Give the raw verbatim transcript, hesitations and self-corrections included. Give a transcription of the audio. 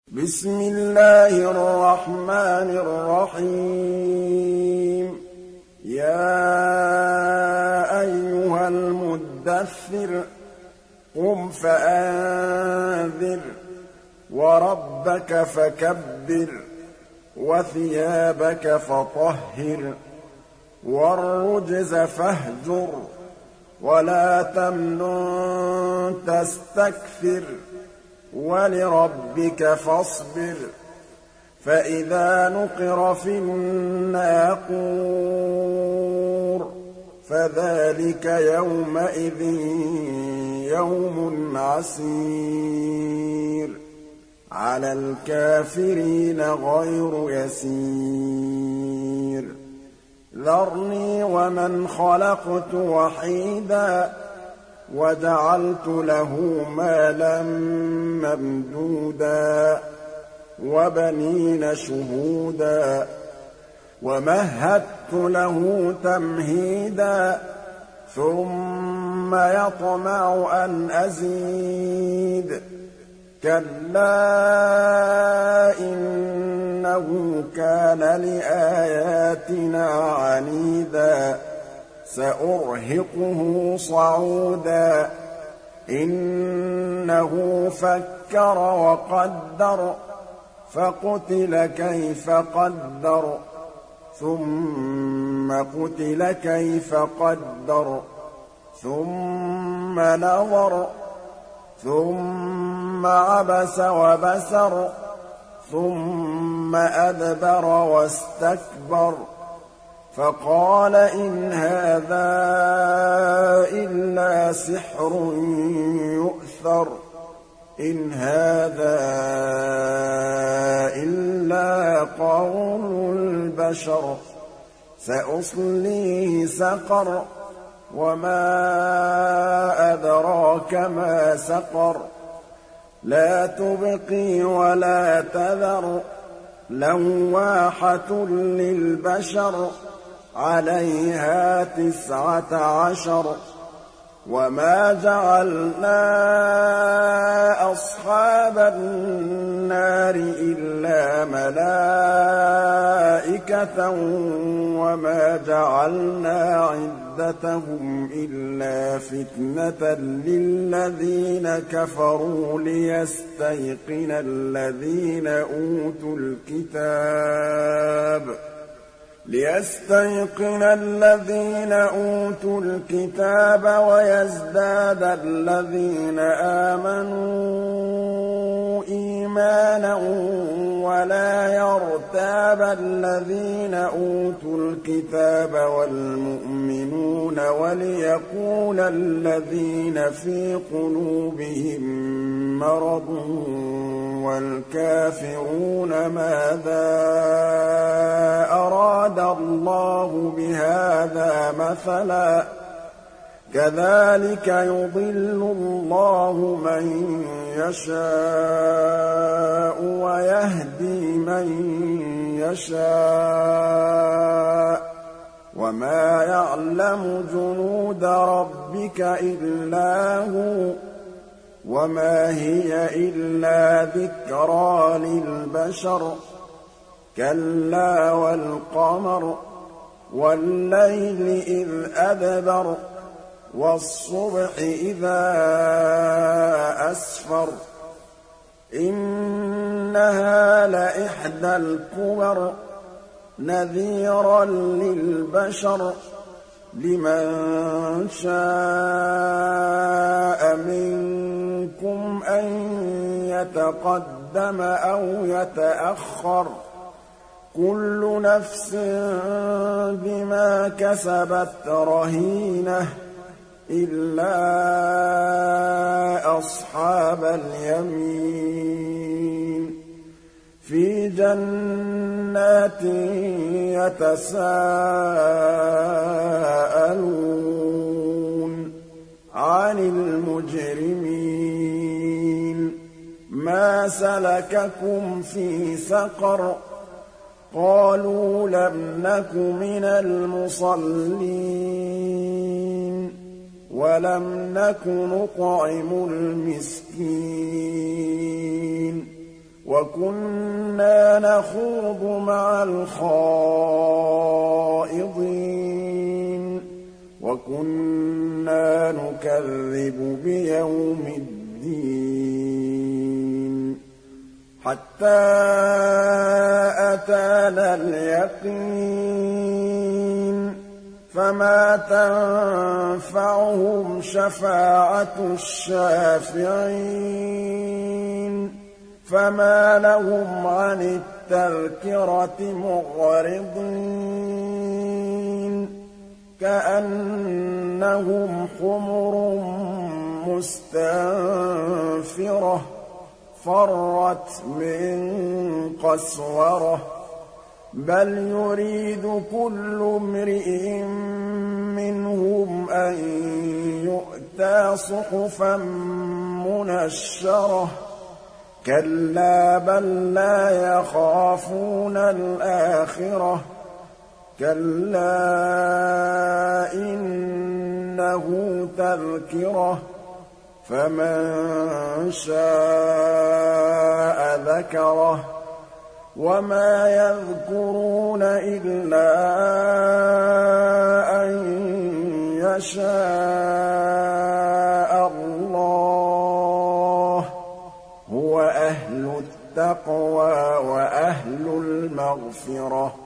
بسم الله الرحمن الرحيم يا أيها المدثر قم فأنذر وربك فكبر وثيابك فطهر والرجز فاهجر ولا تمنن تستكثر ولربك فاصبر فإذا نقر في الناقور فذلك يومئذ يوم عسير على الكافرين غير يسير ذرني ومن خلقت وحيدا وجعلت له مالا ممدودا وبنين شهودا ومهدت له تمهيدا ثم يطمع أن أزيد كلا إنه كان لآياتنا عنيدا سأرهقه صعودا إنه فكر وقدر فقتل كيف قدر ثم قتل كيف قدر ثم نظر ثم عبس وبسر ثم أدبر واستكبر فقال إن هذا إلا سحر يؤثر إن هذا إلا قول البشر سأصليه سقر وما أدراك ما سقر لا تبقي ولا تذر لواحة للبشر عليها تسعة عشر وما جعلنا أصحاب النار إلا ملائكة وما جعلنا عدتهم إلا فتنة للذين كفروا ليستيقن الذين أوتوا الكتاب ليستيقن الذين أوتوا الكتاب ويزداد الذين آمنوا إيمانا ولا يرتاب الذين أوتوا الكتاب والمؤمنون وليقول الذين في قلوبهم مرض والكافرون ماذا أراد الله بهذا مثلا كذلك يضل الله من يشاء ويهدي من يشاء وما يعلم جنود ربك إلا هو وما هي إلا ذكرى للبشر كلا والقمر والليل إذ أدبر والصبح إذا أسفر إنها لإحدى الكبر نذيرا للبشر لمن شاء منكم أن يتقدم أو يتأخر كل نفس بما كسبت رهينة إلا أصحاب اليمين في جنات يتساءلون عن المجرمين ما سلككم في سقر قالوا لم نك من المصلين ولم نك نطعم المسكين وَكُنَّا نَخُوضُ مَعَ الْخَائِضِينَ وَكُنَّا نُكَذِّبُ بِيَوْمِ الدِّينِ حَتَّىٰ أَتَانَا الْيَقِينُ فَمَا تَنفَعُهُمْ شَفَاعَةُ الشَّافِعِينَ فَمَا لَهُمْ عَنِ التَّذْكِرَةِ مُعْرِضِينَ كَأَنَّهُمْ حُمُرٌ مُّسْتَنفِرَةٌ فَرَّتْ مِن قَسْوَرَةٍ بَلْ يُرِيدُ كُلُّ امْرِئٍ مِّنْهُمْ أَن يُؤْتَىٰ صُحُفًا مُّنَشَّرَةً كَلَّا بَل لَّا يَخَافُونَ الْآخِرَةَ كَلَّا إِنَّهُ تَذْكِرَةٌ فَمَن شَاءَ ذَكَرَهُ وَمَا يَذْكُرُونَ إِلَّا أَن يَشَاءَ اللَّهُ هُوَ أَهْلُ التَّقْوَىٰ وَأَهْلُ الْمَغْفِرَةِ